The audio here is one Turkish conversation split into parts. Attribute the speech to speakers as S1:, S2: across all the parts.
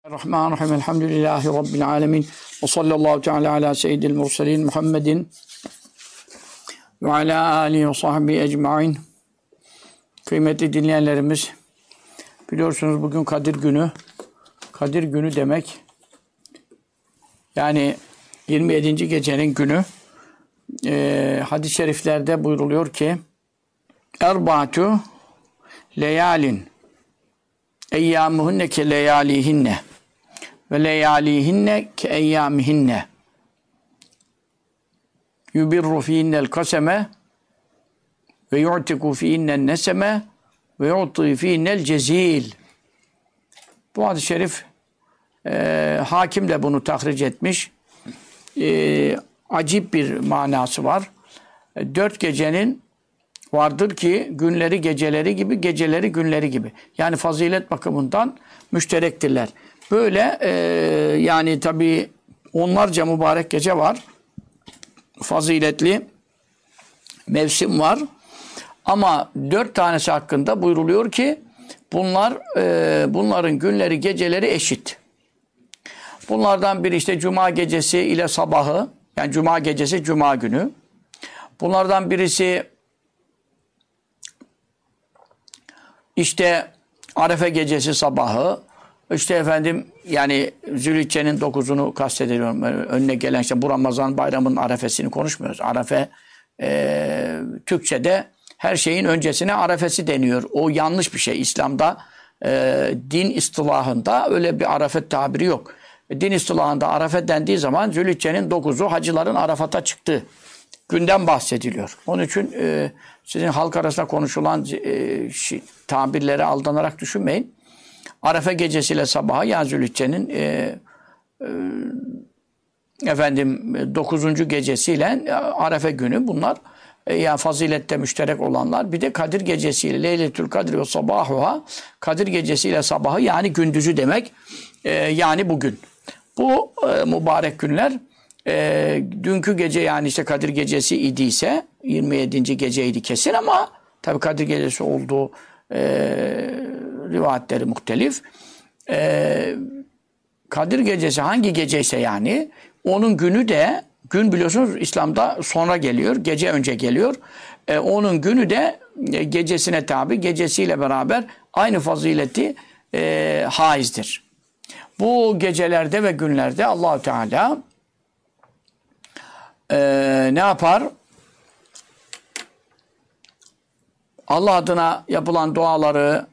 S1: Bismillahirrahmanirrahim. Elhamdülillahi Rabbil alemin. Ve sallallahu teala ala seyyidil murselin Muhammedin ve ala alihi ve sahbihi ecmain. Kıymetli dinleyenlerimiz, biliyorsunuz bugün Kadir Günü. Kadir Günü demek, yani 27. gecenin günü. Hadis-i şeriflerde buyruluyor ki Erbaatu leyalin eyyâmuhunne ke leyâlihinne ve leyâlihinne ke eyyâmihinne yubirru fihinnel kaseme ve yu'tiku fihinnen neseme ve yu'ti fihinnel cezil. Bu hadis-i şerif hakim de bunu tahric etmiş. Acip bir manası var. 4 gecenin vardır ki günleri geceleri gibi, geceleri günleri gibi. Yani fazilet bakımından müşterektirler. Böyle yani tabii onlarca mübarek gece var. Faziletli mevsim var. Ama 4 tanesi hakkında buyruluyor ki bunların günleri geceleri eşit. Bunlardan biri işte Cuma gecesi ile sabahı. Yani Cuma gecesi Cuma günü. Bunlardan birisi İşte Arefe gecesi sabahı, işte efendim yani Zülhicce'nin 9'unu kastediyorum. Önüne gelen işte bu Ramazan bayramının arefesini konuşmuyoruz. Arefe Türkçe'de her şeyin öncesine arefesi deniyor. O yanlış bir şey. İslam'da din istilahında öyle bir arafet tabiri yok. Din istilahında arafet dendiği zaman Zülhicce'nin 9'u hacıların Arafat'a çıktığı günden bahsediliyor. Onun için sizin halk arasında konuşulan tabirlere aldanarak düşünmeyin. Arefe gecesiyle sabahı yani Zülhicce'nin 9. gecesiyle Arefe günü bunlar yani fazilette müşterek olanlar. Bir de Kadir gecesiyle Leyletül Kadir ve sabahuha, Kadir gecesiyle sabahı yani gündüzü demek. Yani bugün. Bu mübarek günler dünkü gece yani işte Kadir gecesi idiyse 27. geceydi kesin ama tabi Kadir gecesi olduğu rivayetleri muhtelif. Kadir gecesi hangi geceyse yani onun günü de gün biliyorsunuz İslam'da sonra geliyor. Gece önce geliyor. Onun günü de gecesine tabi gecesiyle beraber aynı fazileti haizdir. Bu gecelerde ve günlerde Allah-u Teala ne yapar? Allah adına yapılan duaları,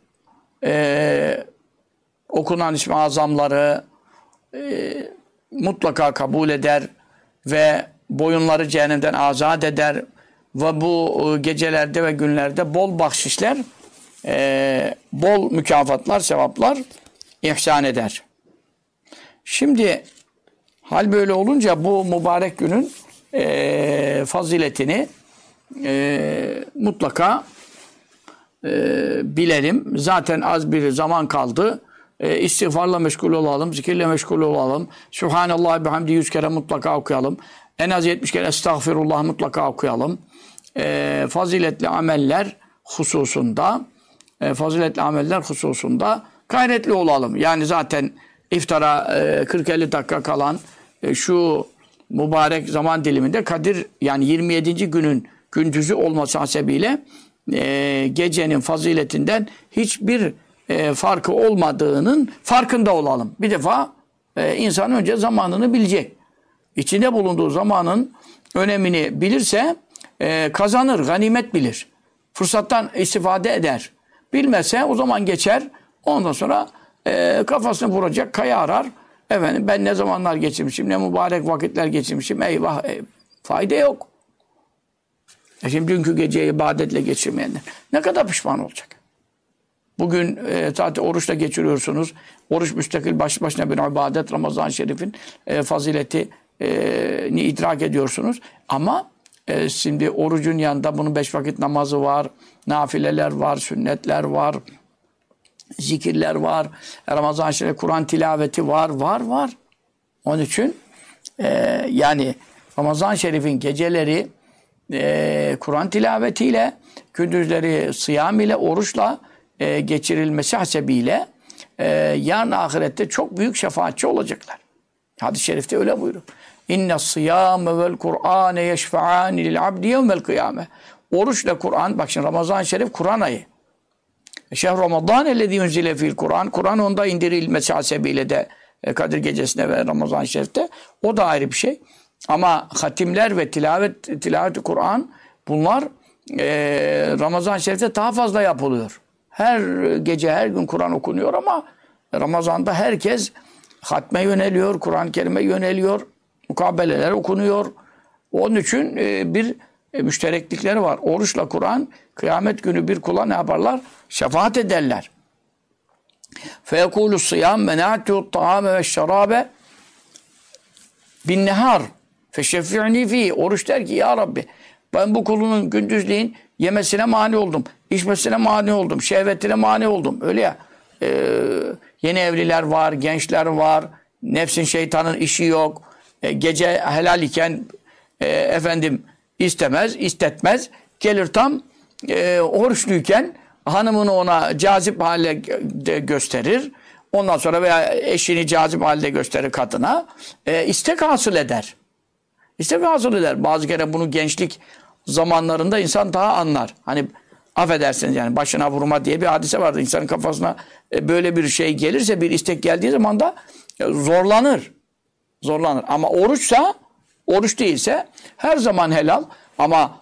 S1: okunan ismi azamları mutlaka kabul eder ve boyunları cehennemden azat eder ve bu gecelerde ve günlerde bol bahşişler, bol mükafatlar, sevaplar ihsan eder. Şimdi hal böyle olunca bu mübarek günün faziletini mutlaka bilelim. Zaten az bir zaman kaldı. İstiğfarla meşgul olalım, zikirle meşgul olalım. Subhanallah bihamdi 100 kere mutlaka okuyalım. En az 70 kere estağfirullah mutlaka okuyalım. Faziletli ameller hususunda gayretli olalım. Yani zaten iftara 40-50 dakika kalan şu mübarek zaman diliminde Kadir yani 27. günün gündüzü olması hasebiyle gecenin faziletinden hiçbir farkı olmadığının farkında olalım. Bir defa insan önce zamanını bilecek. İçinde bulunduğu zamanın önemini bilirse kazanır, ganimet bilir. Fırsattan istifade eder. Bilmezse o zaman geçer. Ondan sonra kafasını vuracak, kaya arar. Efendim ben ne zamanlar geçirmişim, ne mübarek vakitler geçirmişim. Eyvah, fayda yok. Şimdi dünkü geceyi ibadetle geçirmeyenler ne kadar pişman olacak? Bugün zaten oruçla geçiriyorsunuz. Oruç müstakil başlı başına bir ibadet. Ramazan-ı Şerif'in faziletini idrak ediyorsunuz. Ama şimdi orucun yanında bunun 5 vakit namazı var, nafileler var, sünnetler var, zikirler var, Ramazan-ı Şerif Kur'an tilaveti var. Onun için yani Ramazan-ı Şerif'in geceleri Kur'an tilavetiyle, gündüzleri sıyam ile, oruçla geçirilmesi hasebiyle yarın ahirette çok büyük şefaatçi olacaklar. Hadis-i şerifte öyle buyuruyor. İnne sıyâme vel Kur'âne yeşfe'âni lil abdi yevmel kıyâme. Oruçla Kur'an, bak şimdi Ramazan-ı Şerif Kur'an ayı. Şehr Ramazan ellezî unzile fîl Kur'an. Kur'an onda indirilmesi hasebiyle de Kadir Gecesi'nde ve Ramazan-ı Şerif'te. O da ayrı bir şey. Ama hatimler ve tilavet-i Kur'an bunlar Ramazan-ı Şerif'te daha fazla yapılıyor. Her gece, her gün Kur'an okunuyor ama Ramazan'da herkes hatme yöneliyor, Kur'an-ı Kerim'e yöneliyor, mukabeleler okunuyor. Onun için bir müştereklikleri var. Oruçla Kur'an kıyamet günü bir kula ne yaparlar? Şefaat ederler. فَيَقُولُ الصِّيَامْ مَنَعْتُ الطَّعَامَ وَالشَّرَابَ بِالنَّهَارِ فَشَفِّعْنِي ف۪يهِ. Oruç der ki ya Rabbi ben bu kulunun gündüzleyin yemesine mani oldum, içmesine mani oldum, şehvetine mani oldum. Öyle ya. Yeni evliler var, gençler var, nefsin şeytanın işi yok. Gece helal iken istemez, istetmez. Gelir tam oruçluyken hanımını ona cazip hale gösterir. Ondan sonra veya eşini cazip halde gösterir kadına. İstek hasıl eder. İstek hasıl eder. Bazı kere bunu gençlik zamanlarında insan daha anlar. Hani affedersiniz yani başına vurma diye bir hadise vardır. İnsanın kafasına böyle bir şey gelirse, bir istek geldiği zaman da zorlanır. Zorlanır. Ama oruçsa, oruç değilse her zaman helal. Ama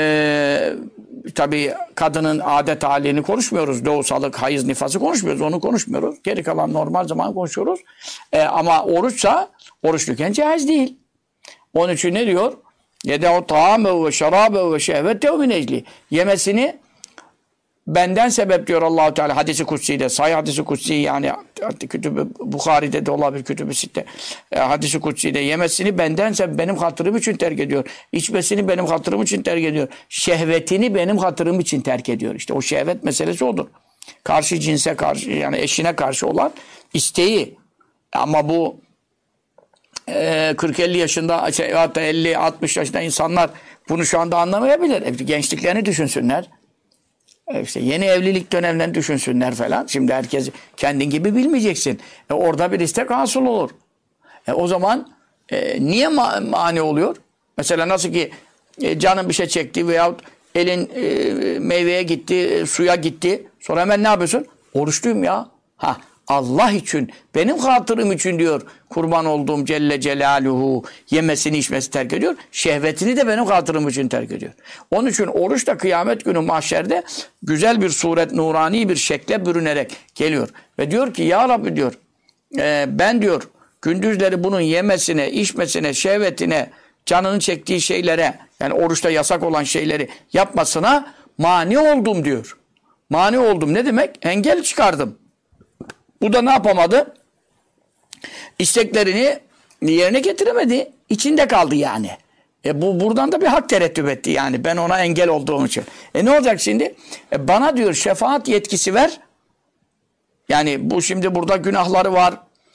S1: tabii kadının adet halini konuşmuyoruz. Doğusalık, hayız, nifası konuşmuyoruz. Onu konuşmuyoruz. Geri kalan normal zaman konuşuyoruz. Ama oruçsa, oruçluyken caiz değil. Onun için ne diyor? Yede'u ta'amehu ve şerabehu ve şehvetehu min ecli. Yemesini benden sebep diyor Allah-u Teala hadisi kutsi'de. Sahih hadisi kutsi yani kütübü Bukhari'de de olabilir kütübü sitte. Hadisi kutsi'de yemesini benden sebep benim hatırım için terk ediyor. İçmesini benim hatırım için terk ediyor. Şehvetini benim hatırım için terk ediyor. İşte o şehvet meselesi odur. Karşı cinse karşı yani eşine karşı olan isteği. Ama bu 40-50 yaşında hatta 50-60 yaşında insanlar bunu şu anda anlamayabilir. Gençliklerini düşünsünler. İşte yeni evlilik dönemlerini düşünsünler falan. Şimdi herkes kendin gibi bilmeyeceksin. Orada bir istek hasıl olur. O zaman niye mani oluyor? Mesela nasıl ki canın bir şey çekti veyahut elin meyveye gitti, suya gitti. Sonra hemen ne yapıyorsun? Oruçluyum ya. Allah için, benim hatırım için diyor kurban olduğum Celle Celaluhu yemesini içmesi terk ediyor. Şehvetini de benim hatırım için terk ediyor. Onun için oruç da kıyamet günü mahşerde güzel bir suret, nurani bir şekle bürünerek geliyor. Ve diyor ki ya Rabbi diyor ben diyor gündüzleri bunun yemesine, içmesine, şehvetine, canının çektiği şeylere yani oruçta yasak olan şeyleri yapmasına mani oldum diyor. Mani oldum ne demek? Engel çıkardım. Bu da ne yapamadı? İsteklerini yerine getiremedi. İçinde kaldı yani. Bu buradan da bir hak terettüp etti yani. Ben ona engel olduğum için. Ne olacak şimdi? Bana diyor şefaat yetkisi ver. Yani bu şimdi burada günahları var.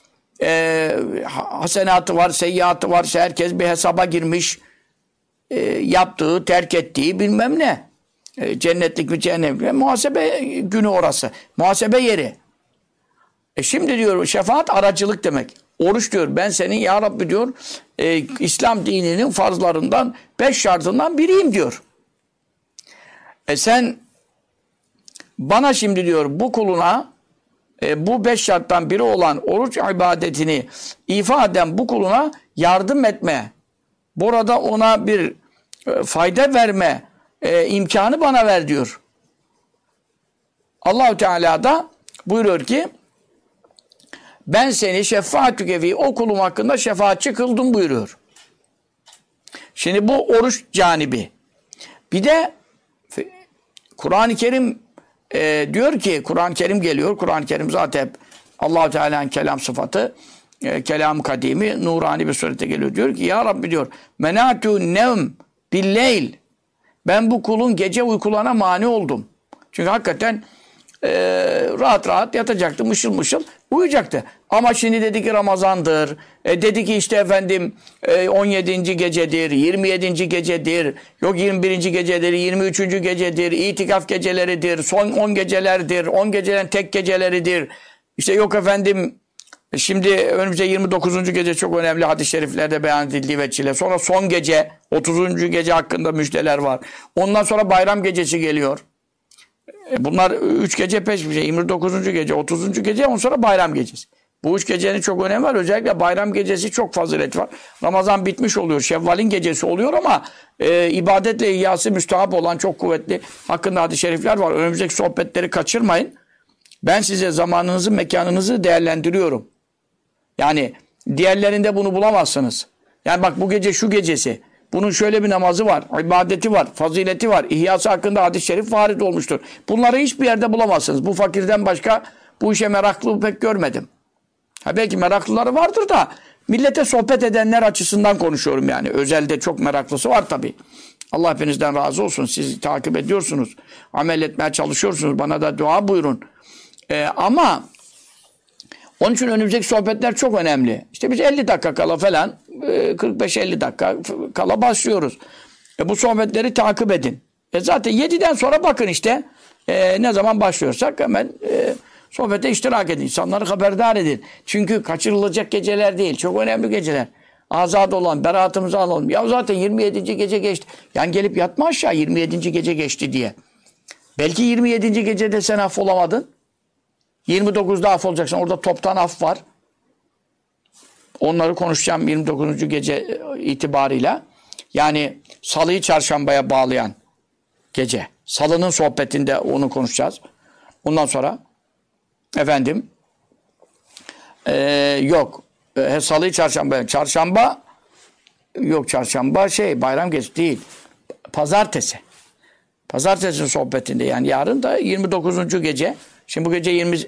S1: Hasenatı var, seyyiatı var. Herkes bir hesaba girmiş. Yaptığı, terk ettiği bilmem ne. Cennetlik mi cehennemlik mi? Muhasebe günü orası. Muhasebe yeri. Şimdi diyor şefaat aracılık demek. Oruç diyor ben senin ya Rabbi diyor İslam dininin farzlarından 5 şartından biriyim diyor. Sen bana şimdi diyor bu kuluna bu 5 şarttan biri olan oruç ibadetini ifa eden bu kuluna yardım etme. Burada ona bir fayda verme imkanı bana ver diyor. Allah-u Teala da buyuruyor ki ben seni şefaat-ü kefi o kulum hakkında şefaatçi kıldım buyuruyor. Şimdi bu oruç canibi. Bir de Kur'an-ı Kerim diyor ki Kur'an-ı Kerim geliyor. Kur'an-ı Kerim zaten Allah-u Teala'nın kelam sıfatı kelam-ı kadimi nurani bir surette geliyor. Diyor ki ya Rabbi diyor menâtû nevm billeyl ben bu kulun gece uykularına mani oldum. Çünkü hakikaten rahat rahat yatacaktı, mışıl mışıl uyuyacaktı. Ama şimdi dedi ki Ramazan'dır. Dedi ki işte efendim 17. gecedir, 27. gecedir, yok 21. gecedir, 23. gecedir, itikaf geceleridir, son 10 gecelerdir, 10 gecelerin tek geceleridir. İşte yok efendim şimdi önümüzde 29. gece çok önemli hadis-i şeriflerde beyan edildiği veçile. Sonra son gece 30. gece hakkında müjdeler var. Ondan sonra bayram gecesi geliyor. Bunlar 3 gece peş peşe. 29. gece, 30. gece, ondan sonra bayram gecesi. Bu 3 gecenin çok önemi var. Özellikle bayram gecesi çok fazilet var. Ramazan bitmiş oluyor. Şevval'in gecesi oluyor ama ibadetle ihyası müstahap olan çok kuvvetli hakkında hadis-i şerifler var. Önümüzdeki sohbetleri kaçırmayın. Ben size zamanınızı, mekanınızı değerlendiriyorum. Yani diğerlerinde bunu bulamazsınız. Yani bak bu gece şu gecesi. Bunun şöyle bir namazı var, ibadeti var, fazileti var. İhyası hakkında hadis-i şerif varid olmuştur. Bunları hiçbir yerde bulamazsınız. Bu fakirden başka bu işe meraklı pek görmedim. Ha belki meraklıları vardır da millete sohbet edenler açısından konuşuyorum yani. Özelde çok meraklısı var tabii. Allah hepinizden razı olsun. Siz takip ediyorsunuz. Amel etmeye çalışıyorsunuz. Bana da dua buyurun. Ama onun için önümüzdeki sohbetler çok önemli. İşte biz 50 dakika kala falan 45-50 dakika kala başlıyoruz. Bu sohbetleri takip edin. Zaten 7'den sonra bakın işte ne zaman başlıyorsak hemen sohbete iştirak edin. İnsanları haberdar edin. Çünkü kaçırılacak geceler değil. Çok önemli geceler. Azad olan, beraatımızı alalım. Ya zaten 27. gece geçti. Yani gelip yatma aşağı 27. gece geçti diye. Belki 27. gecede sen affolamadın. 29'da af olacaksın. Orada toptan af var. Onları konuşacağım 29. gece itibarıyla. Yani salıyı çarşambaya bağlayan gece. Salının sohbetinde onu konuşacağız. Ondan sonra efendim yok. Salıyı çarşambaya. Çarşamba yok çarşamba bayram gecesi değil. Pazartesi. Pazartesinin sohbetinde yani yarın da 29. gece. Şimdi bu gece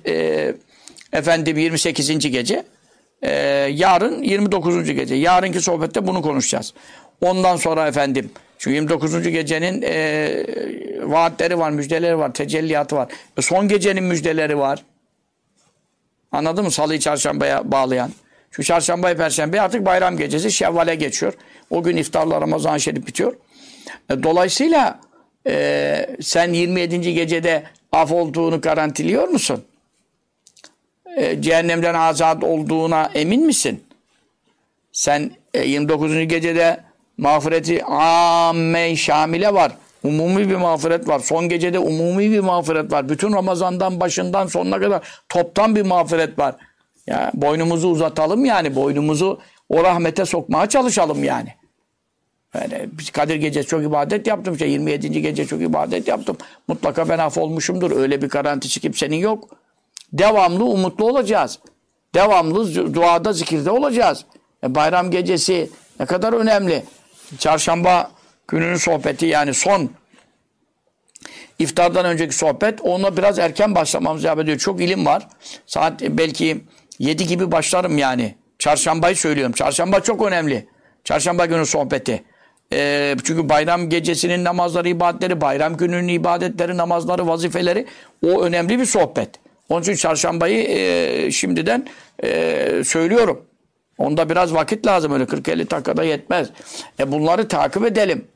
S1: 28. gece. Yarın 29. gece. Yarınki sohbette bunu konuşacağız. Ondan sonra efendim şu 29. gecenin vaatleri var, müjdeleri var, tecelliyatı var. Son gecenin müjdeleri var. Anladın mı? Salıyı çarşambaya bağlayan. Şu çarşambaya perşembeye artık bayram gecesi Şevval'e geçiyor. O gün iftarla Ramazan-ı Şerif bitiyor. Dolayısıyla sen 27. gecede af olduğunu garantiliyor musun? Cehennemden azat olduğuna emin misin? Sen 29. gecede mağfireti amme şamile var. Umumi bir mağfiret var. Son gecede umumi bir mağfiret var. Bütün Ramazan'dan başından sonuna kadar toptan bir mağfiret var. Ya boynumuzu uzatalım yani. Boynumuzu o rahmete sokmaya çalışalım yani. Yani Kadir Gecesi çok ibadet yaptım. 27. gece çok ibadet yaptım. Mutlaka ben af olmuşumdur. Öyle bir garantisi kimsenin yok. Devamlı umutlu olacağız. Devamlı duada, zikirde olacağız. Bayram gecesi ne kadar önemli. Çarşamba gününün sohbeti yani son iftardan önceki sohbet. Onunla biraz erken başlamamız icap ediyor. Çok ilim var. Saat belki 7 gibi başlarım yani. Çarşambayı söylüyorum. Çarşamba çok önemli. Çarşamba günü sohbeti. Çünkü bayram gecesinin namazları, ibadetleri, bayram gününün ibadetleri, namazları, vazifeleri o önemli bir sohbet. Onun için çarşambayı şimdiden söylüyorum. Onda biraz vakit lazım. Öyle 40-50 dakikada yetmez. Bunları takip edelim.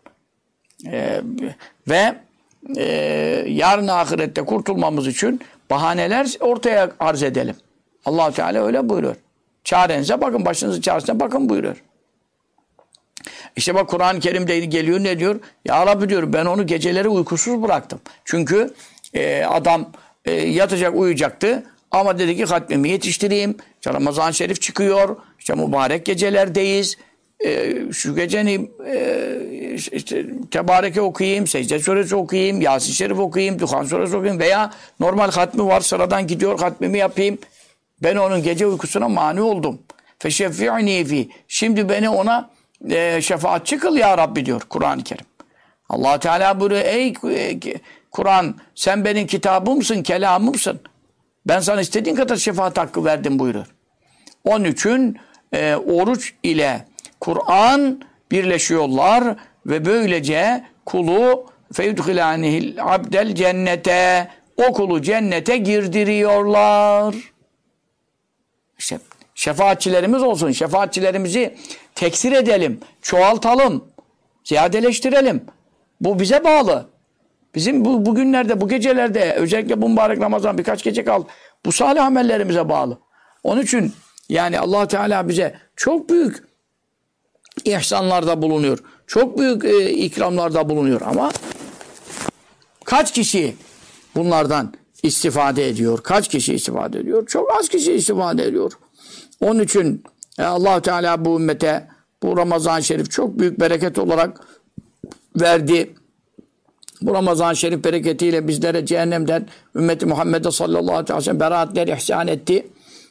S1: Ve yarın ahirette kurtulmamız için bahaneler ortaya arz edelim. Allah-u Teala öyle buyuruyor. Çarenize bakın, başınızın çaresine bakın buyuruyor. İşte bak Kur'an-ı Kerim'de geliyor ne diyor? Ya Rabbi diyor ben onu geceleri uykusuz bıraktım. Çünkü adam yatacak uyuyacaktı ama dedi ki hatmimi yetiştireyim. İşte Ramazan-ı Şerif çıkıyor. İşte mübarek gecelerdeyiz. Şu geceni işte Tebareke okuyayım, Secde Suresi okuyayım, Yasin Şerif okuyayım, Duhan Suresi okuyayım veya normal hatmi var sıradan gidiyor hatmimi yapayım. Ben onun gece uykusuna mani oldum. Feşeffi'ni fi. Şimdi beni ona şefaatçi kıl ya Rabbi diyor Kur'an-ı Kerim. Allah Teala buyuruyor ey Kur'an sen benim kitabımsın, kelamımsın. Ben sana istediğin kadar şefaat hakkı verdim buyuruyor. Onun için oruç ile Kur'an birleşiyorlar ve böylece kulu feyudhilânihil abdel cennete o kulu cennete girdiriyorlar. İşte şefaatçilerimiz olsun. Şefaatçilerimizi teksir edelim, çoğaltalım, ziyadeleştirelim. Bu bize bağlı. Bizim bugünlerde, bu gecelerde özellikle bu mübarek Ramazan birkaç gece kaldı. Bu salih amellerimize bağlı. Onun için yani Allah Teala bize çok büyük ihsanlarda bulunuyor. Çok büyük ikramlarda bulunuyor ama kaç kişi bunlardan istifade ediyor? Kaç kişi istifade ediyor? Çok az kişi istifade ediyor. Onun için Allah Teala bu ümmete bu Ramazan-ı Şerif çok büyük bereket olarak verdi. Bu Ramazan-ı Şerif bereketiyle bizlere cehennemden ümmeti Muhammed'e sallallahu aleyhi ve sellem beraatler ihsan etti.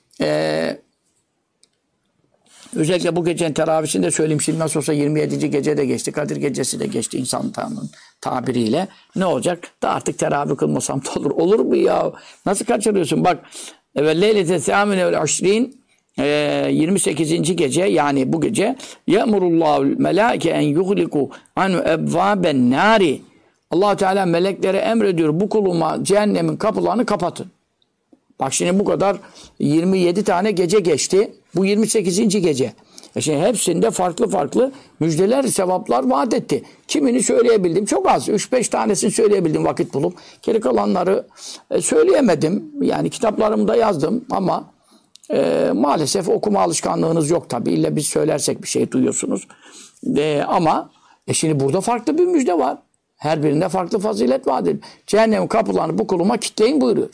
S1: Özellikle bu gecenin teravisini de söyleyeyim. Şimdi nasıl olsa 27. gece de geçti. Kadir gecesi de geçti insanların tabiriyle. Ne olacak? Da artık teravih kılmasam da olur. Olur mu ya? Nasıl kaçırıyorsun? Bak. Leylete sâmine vel aşrin 28. gece yani bu gece ye'murullahul melâike en yuhliku anu ebvâben nâri. Allah Teala meleklere emrediyor. Bu kuluma cehennemin kapılarını kapatın. Bak şimdi bu kadar 27 tane gece geçti. Bu 28. gece. Şimdi hepsinde farklı farklı müjdeler, sevaplar vaat etti. Kimini söyleyebildim? Çok az. 3-5 tanesini söyleyebildim vakit bulup. Geri kalanları söyleyemedim. Yani kitaplarımda yazdım ama maalesef okuma alışkanlığınız yok tabii. İlle biz söylersek bir şey duyuyorsunuz. Ama şimdi burada farklı bir müjde var. Her birinde farklı fazilet vaat ediyor. Cehennemin kapılarını bu kuluma kitleyin buyuruyor.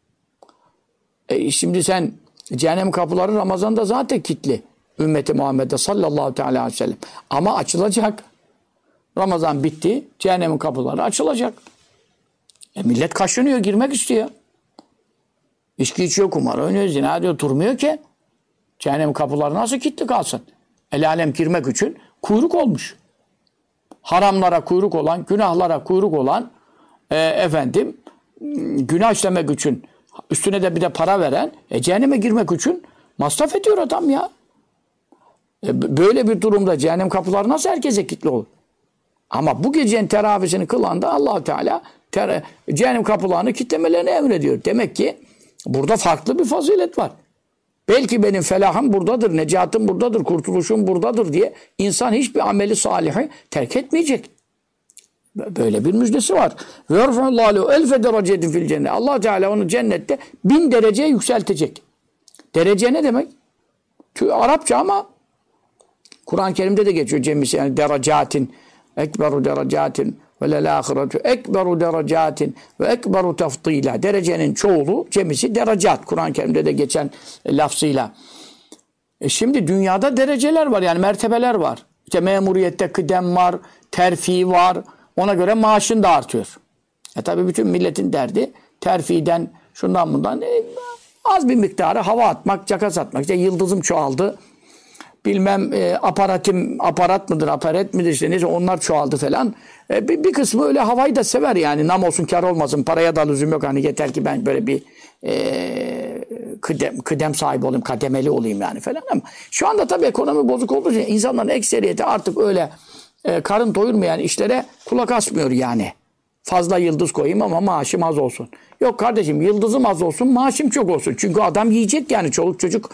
S1: Şimdi sen cehennem kapıları Ramazan'da zaten kilitli. Ümmeti Muhammed'e sallallahu aleyhi ve sellem. Ama açılacak. Ramazan bitti. Cehennemin kapıları açılacak. Millet kaşınıyor, girmek istiyor. İçki içiyor, kumar oynuyor, zina diyor, durmuyor ki. Cehennemin kapıları nasıl kilitli kalsın? El alem girmek için kuyruk olmuş. Haramlara kuyruk olan, günahlara kuyruk olan günah işlemek için üstüne de bir de para veren cehenneme girmek için masraf ediyor adam ya. Böyle bir durumda cehennem kapıları nasıl herkese kilitli olur? Ama bu gecenin teravisini kılan da Allah Teala cehennem kapılarını kilitlemelerini emrediyor. Demek ki burada farklı bir fazilet var. Belki benim felahım buradadır, necatım buradadır, kurtuluşum buradadır diye insan hiçbir ameli salihi terk etmeyecek. Böyle bir müjdesi var. Ve yerfa'allahu elfe derecetin fil cennet. Allah Teala onu cennette 1000 dereceye yükseltecek. Derece ne demek? Arapça ama Kur'an-ı Kerim'de de geçiyor cemisi yani derecatin, ekberu derecatin ve lel ahiretu ekberu derecatin ve ekberu tafdila. Derecenin çoğulu cemisi derecat. Kur'an-ı Kerim'de de geçen lafzıyla. Şimdi dünyada dereceler var yani mertebeler var. İşte memuriyette kıdem var, terfi var. Ona göre maaşın da artıyor. Tabii bütün milletin derdi terfiden şundan bundan az bir miktarı hava atmak, caka satmak. İşte yıldızım çoğaldı. Bilmem aparat mıdır, aparat mıdır işte neyse onlar çoğaldı falan. Bir kısmı öyle havayı da sever yani. Nam olsun kar olmasın, paraya da lüzum yok. Hani yeter ki ben böyle bir kıdem sahibi olayım, kademeli olayım yani falan ama şu anda tabii ekonomi bozuk olduğu için insanların ekseriyeti artık öyle karın doyurmayan işlere kulak asmıyor yani. Fazla yıldız koyayım ama maaşım az olsun. Yok kardeşim yıldızım az olsun, maaşım çok olsun. Çünkü adam yiyecek yani çoluk çocuk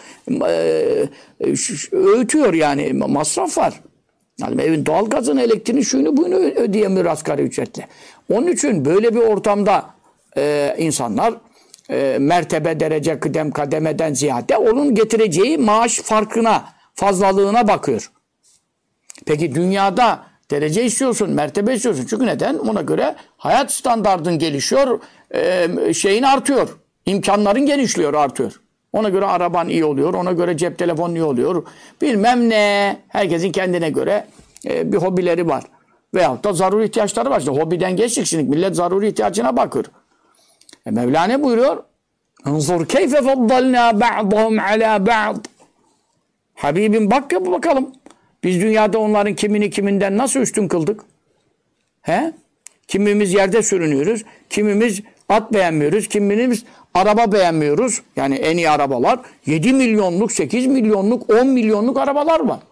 S1: öğütüyor yani masraf var. Yani evin doğalgazını, elektriğini, şuyunu buyunu ödeyemiyor asgari ücretle. Onun için böyle bir ortamda insanlar mertebe, derece, kıdem, kademeden ziyade onun getireceği maaş farkına, fazlalığına bakıyor. Peki dünyada derece istiyorsun, mertebe istiyorsun. Çünkü neden? Ona göre hayat standardın gelişiyor, şeyin artıyor. İmkanların genişliyor, artıyor. Ona göre araban iyi oluyor, ona göre cep telefonun iyi oluyor. Bilmem ne. Herkesin kendine göre bir hobileri var. Veyahut da zaruri ihtiyaçları var. İşte hobiden geçtik şimdi. Millet zaruri ihtiyacına bakır. Mevlana buyuruyor. Enzur keyfe faddalna ba'dahum ala ba'd. Habibim bak ya bakalım. Biz dünyada onların kimini kiminden nasıl üstün kıldık? He? Kimimiz yerde sürünüyoruz. Kimimiz at beğenmiyoruz. Kimimiz araba beğenmiyoruz. Yani en iyi arabalar. 7 milyonluk, 8 milyonluk, 10 milyonluk arabalar var.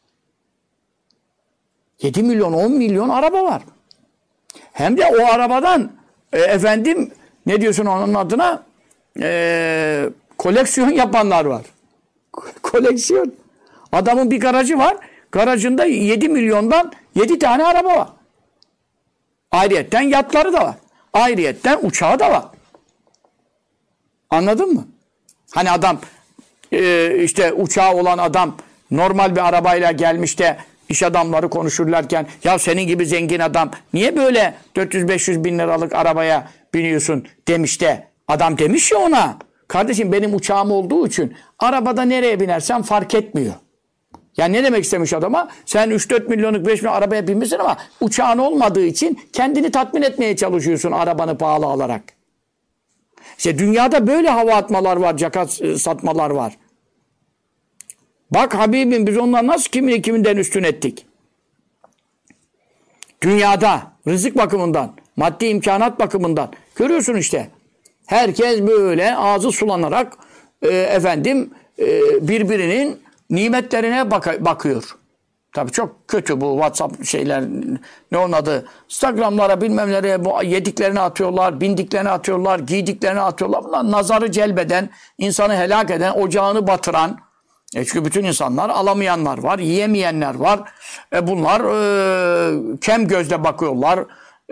S1: 7 milyon, 10 milyon araba var. Hem de o arabadan ne diyorsun onun adına? Koleksiyon yapanlar var. Koleksiyon. Adamın bir garajı var. Garajında 7 milyondan 7 tane araba var. Ayrıyetten yatları da var. Ayrıyetten uçağı da var. Anladın mı? Hani adam işte uçağı olan adam normal bir arabayla gelmiş de iş adamları konuşurlarken ya senin gibi zengin adam niye böyle 400-500 bin liralık arabaya biniyorsun demiş de adam demiş ya ona kardeşim benim uçağım olduğu için arabada nereye binersen fark etmiyor. Yani ne demek istemiş adama? Sen 3-4 milyonluk 5 milyon arabaya binmişsin ama uçağın olmadığı için kendini tatmin etmeye çalışıyorsun arabanı pahalı alarak. İşte dünyada böyle hava atmalar var, caka satmalar var. Bak Habibim biz onları nasıl kiminden üstün ettik? Dünyada rızık bakımından, maddi imkanat bakımından görüyorsun işte. Herkes böyle ağzı sulanarak birbirinin nimetlerine bakıyor. Tabii çok kötü bu WhatsApp şeyler, ne onun adı, Instagram'lara bilmem nereye bu yediklerini atıyorlar, bindiklerini atıyorlar, giydiklerini atıyorlar. Bunlar nazarı celbeden, insanı helak eden, ocağını batıran. Çünkü bütün insanlar alamayanlar var, yiyemeyenler var. Bunlar kem gözle bakıyorlar.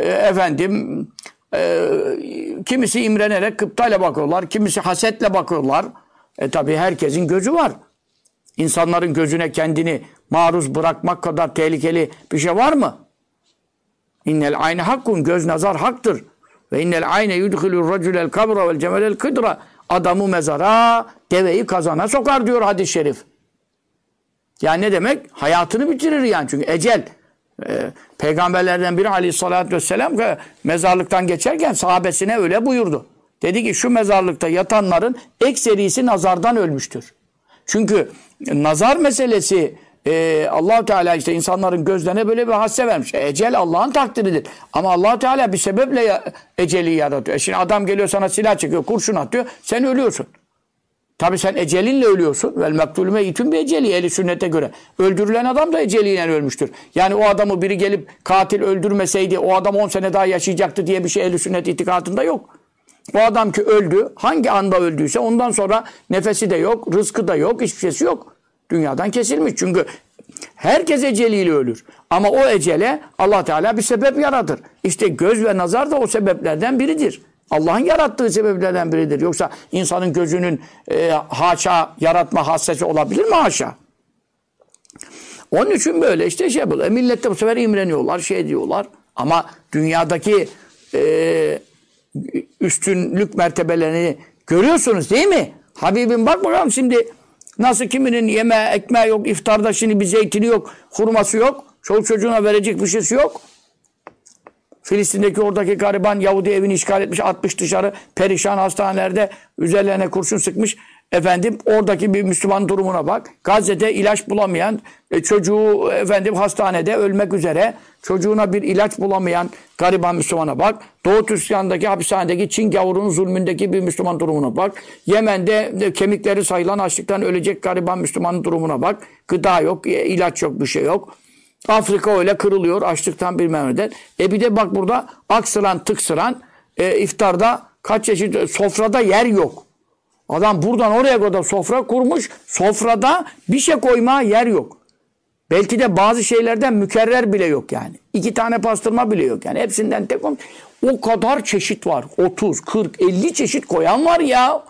S1: Kimisi imrenerek kıptayla bakıyorlar, kimisi hasetle bakıyorlar. Tabii herkesin gözü var. İnsanların gözüne kendini maruz bırakmak kadar tehlikeli bir şey var mı? İnnel ayne hakkun, göz nazar haktır. Ve innel ayne yudhilur raculel kabra vel cemelel kıdra. Adamı mezara, deveyi kazana sokar diyor hadis-i şerif. Yani ne demek? Hayatını bitirir yani. Çünkü ecel. Peygamberlerden biri aleyhissalatü vesselam mezarlıktan geçerken sahabesine öyle buyurdu. Dedi ki şu mezarlıkta yatanların ekserisi nazardan ölmüştür. Çünkü nazar meselesi Allah-u Teala işte insanların gözlerine böyle bir hasse vermiş. Ecel Allah'ın takdiridir. Ama Allah-u Teala bir sebeple eceli yaratıyor. Şimdi adam geliyor sana silah çekiyor, kurşun atıyor, sen ölüyorsun. Tabii sen ecelinle ölüyorsun. Vel mektulü meyyitun bi eceli, ehli sünnete göre. Öldürülen adam da eceliyle ölmüştür. Yani o adamı biri gelip katil öldürmeseydi o adam 10 sene daha yaşayacaktı diye bir şey ehli sünnet itikadında yok. O adam ki öldü, hangi anda öldüyse ondan sonra nefesi de yok, rızkı da yok, hiçbir şeysi yok. Dünyadan kesilmiş. Çünkü herkes eceliyle ölür. Ama o ecele Allah Teala bir sebep yaratır. İşte göz ve nazar da o sebeplerden biridir. Allah'ın yarattığı sebeplerden biridir. Yoksa insanın gözünün haşa yaratma hassesi olabilir mi haşa? Onun için böyle işte şey yapıyorlar. Millet de bu sefer imreniyorlar, şey diyorlar. Ama dünyadaki üstünlük mertebelerini görüyorsunuz değil mi? Habibim bak bakalım şimdi nasıl kiminin yemeği, ekmeği yok, iftarda şimdi bir zeytini yok, hurması yok, çoluk çocuğuna verecek bir şeysi yok. Filistin'deki oradaki gariban Yahudi evini işgal etmiş, atmış dışarı, perişan hastanelerde üzerlerine kurşun sıkmış. Oradaki bir Müslüman durumuna bak. Gazze'de ilaç bulamayan, çocuğu hastanede ölmek üzere, çocuğuna bir ilaç bulamayan gariban Müslümana bak. Doğu Türkistan'daki hapishanedeki Çin gavurunun zulmündeki bir Müslüman durumuna bak. Yemen'de kemikleri sayılan açlıktan ölecek gariban Müslümanın durumuna bak. Gıda yok, ilaç yok, bir şey yok. Afrika öyle kırılıyor açlıktan bilmem neden. Bir de bak burada aksıran tıksıran iftarda kaç çeşit sofrada yer yok. Adam buradan oraya kadar sofra kurmuş. Sofrada bir şey koymaya yer yok. Belki de bazı şeylerden mükerrer bile yok yani. 2 tane pastırma bile yok yani. Hepsinden tek olmuş. O kadar çeşit var. 30, 40, 50 çeşit koyan var ya.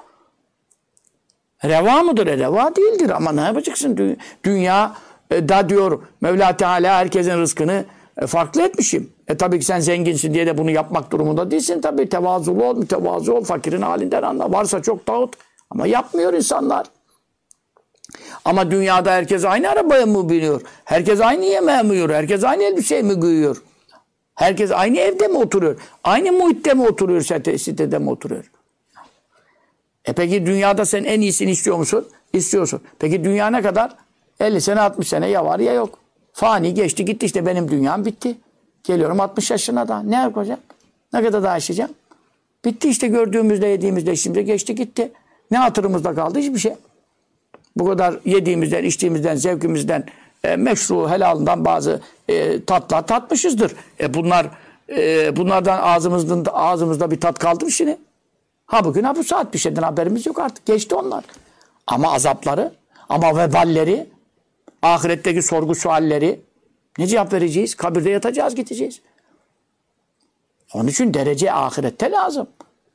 S1: Reva mıdır? Reva değildir. Ama ne yapacaksın? Dünya da diyor Mevla Teala herkesin rızkını farklı etmişim. Tabii ki sen zenginsin diye de bunu yapmak durumunda değilsin. Tabii tevazulu ol, mütevazı ol. Fakirin halinden anla. Varsa çok dağıt. Ama yapmıyor insanlar. Ama dünyada herkes aynı arabaya mı biniyor? Herkes aynı yemeğe mi yiyor? Herkes aynı elbiseyi mi giyiyor? Herkes aynı evde mi oturuyor? Aynı muhitte mi oturuyor? Sitede mi oturuyor? Peki dünyada sen en iyisini istiyor musun? İstiyorsun. Peki dünya ne kadar? 50 sene 60 sene ya var ya yok. Fani geçti gitti işte benim dünyam bitti. Geliyorum 60 yaşına da. Ne yapacağım? Ne kadar daha yaşayacağım? Bitti işte gördüğümüzde yediğimizde içtiğimizde geçti gitti. Ne hatırımızda kaldı? Hiçbir şey. Bu kadar yediğimizden, içtiğimizden, zevkimizden, meşru, helalından bazı tatlar tatmışızdır. Bunlardan ağzımızda bir tat kaldı mı şimdi? Ha bugün ha bu saat bir şeyden haberimiz yok artık. Geçti onlar. Ama azapları, ama veballeri, ahiretteki sorgu sualleri ne cevap vereceğiz? Kabirde yatacağız, gideceğiz. Onun için derece ahirette lazım.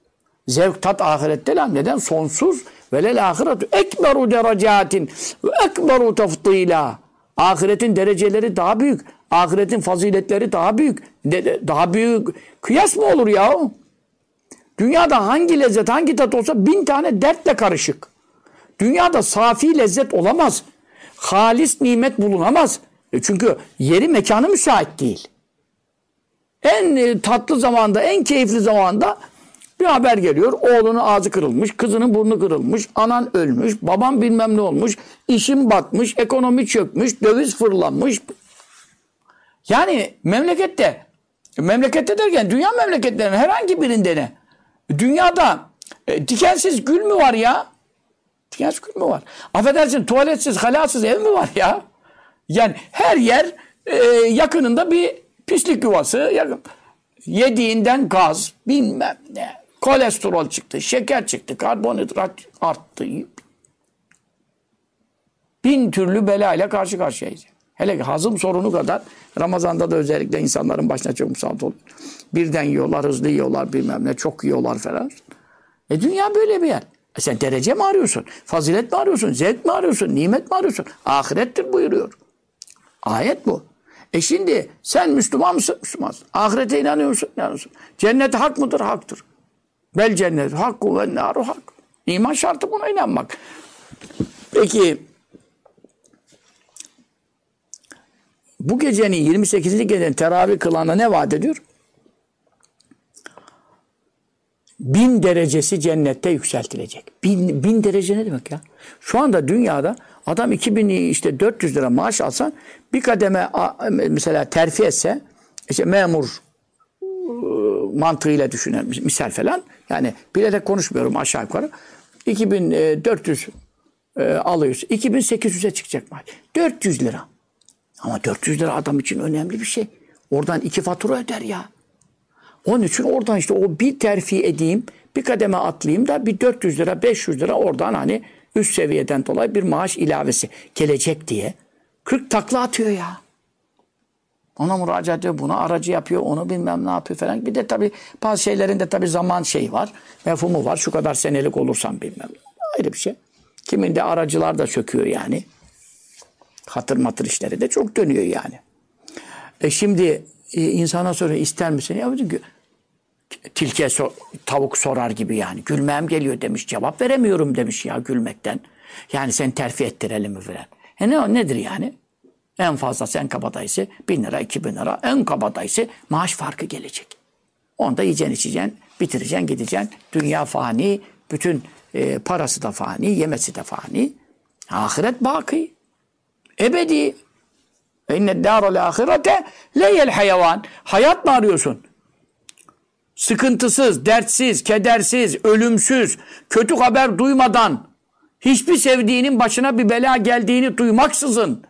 S1: Zevk, tat ahirette lan. Neden? Sonsuz. Velel ahiretu ekberu derecatin ve ekberu tefdila. Ahiretin dereceleri daha büyük. Ahiretin faziletleri daha büyük. Daha büyük. Kıyas mı olur ya? Dünyada hangi lezzet, hangi tat olsa 1000 tane dertle karışık. Dünyada safi lezzet olamaz. Halis nimet bulunamaz. Çünkü yeri mekanı müsait değil. En tatlı zamanda, en keyifli zamanda bir haber geliyor. Oğlunun ağzı kırılmış, kızının burnu kırılmış, anan ölmüş, baban bilmem ne olmuş, işin batmış, ekonomi çökmüş, döviz fırlanmış. Yani memlekette derken dünya memleketlerinin herhangi birinde ne? Dünyada dikensiz gül mü var ya? Dikensiz gül mü var? Affedersin, tuvaletsiz, halasız ev mi var ya? Yani her yer yakınında bir pislik yuvası. Yediğinden gaz, bilmem ne. Kolesterol çıktı, şeker çıktı, karbonhidrat arttı. 1000 türlü belayla karşı karşıyayız. Hele ki hazım sorunu kadar Ramazan'da da özellikle insanların başına çok musallat oluyor. Birden yiyorlar, hızlı yiyorlar, bilmem ne, çok yiyorlar falan. Dünya böyle bir yer. Sen derece mi arıyorsun? Fazilet mi arıyorsun? Zevk mi arıyorsun? Nimet mi arıyorsun? Ahirettir buyuruyor. Ayet bu. Şimdi sen Müslüman mısın? Müslümansın. Ahirete inanıyor musun? İnanıyorsun. Cennet hak mıdır? Haktır. Bel cennet hakku ve nâru hak. İman şartı buna inanmak. Peki bu gecenin 28. gecenin teravih kılana ne vaat ediyor? 1000 derecesi cennette yükseltilecek. 1000 derece ne demek ya? Şu anda dünyada adam 2400 lira maaş alsan bir kademe mesela terfi etse işte memur mantığıyla düşünen misal falan yani bilerek konuşmuyorum aşağı yukarı 2400 alıyorsun. 2800'e çıkacak maaş. 400 lira. Ama 400 lira adam için önemli bir şey. Oradan 2 fatura öder ya. Onun için oradan işte o bir terfi edeyim, bir kademe atlayayım da bir 400 lira, 500 lira oradan hani üst seviyeden dolayı bir maaş ilavesi gelecek diye 40 takla atıyor ya. Ona müracaat ediyor, buna aracı yapıyor, onu bilmem ne yapıyor falan. Bir de tabii bazı şeylerin de tabii zaman şeyi var, mefhumu var. Şu kadar senelik olursam bilmem. Ayrı bir şey. Kiminde aracılar da söküyor yani. Hatır matır işleri de çok dönüyor yani. Şimdi insana soruyor ister misin? Ya diyor ki tilke tavuk sorar gibi yani. Gülmem geliyor demiş. Cevap veremiyorum demiş ya gülmekten. Yani sen terfi ettirelim mi falan. Nedir yani? En fazla en kabadayısı 1000 lira, 2000 lira. En kabadayısı maaş farkı gelecek. Onda yiyeceksin, içeceksin, bitireceksin, gideceksin. Dünya fani, bütün parası da fani, yemesi de fani. Ahiret baki. Ebedi. İnne dâral ahirete leyel hayvan. Hayat mı arıyorsun? Sıkıntısız, dertsiz, kedersiz, ölümsüz, kötü haber duymadan, hiçbir sevdiğinin başına bir bela geldiğini duymaksızın,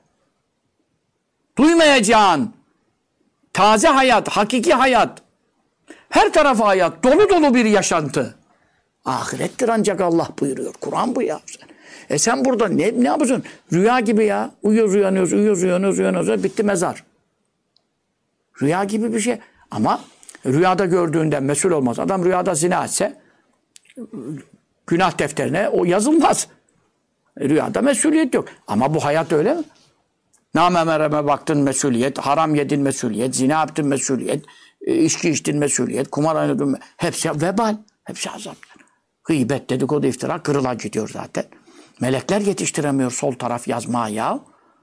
S1: duymayacağın, taze hayat, hakiki hayat, her tarafı hayat, dolu dolu bir yaşantı. Ahirettir ancak Allah buyuruyor. Kur'an bu ya. Sen burada ne yapıyorsun? Rüya gibi ya. Uyuyoruz, uyanıyoruz. Bitti mezar. Rüya gibi bir şey. Ama rüyada gördüğünden mesul olmaz. Adam rüyada zina etse günah defterine o yazılmaz. Rüyada mesuliyet yok. Ama bu hayat öyle mi? Namemereme baktın mesuliyet, haram yedin mesuliyet, zina yaptın mesuliyet, içki içtin mesuliyet, kumar oynadın hepsi vebal, hepsi azap. Gıybet, dedikodu, iftira kırıla gidiyor zaten. Melekler yetiştiremiyor sol taraf yazmaya ya.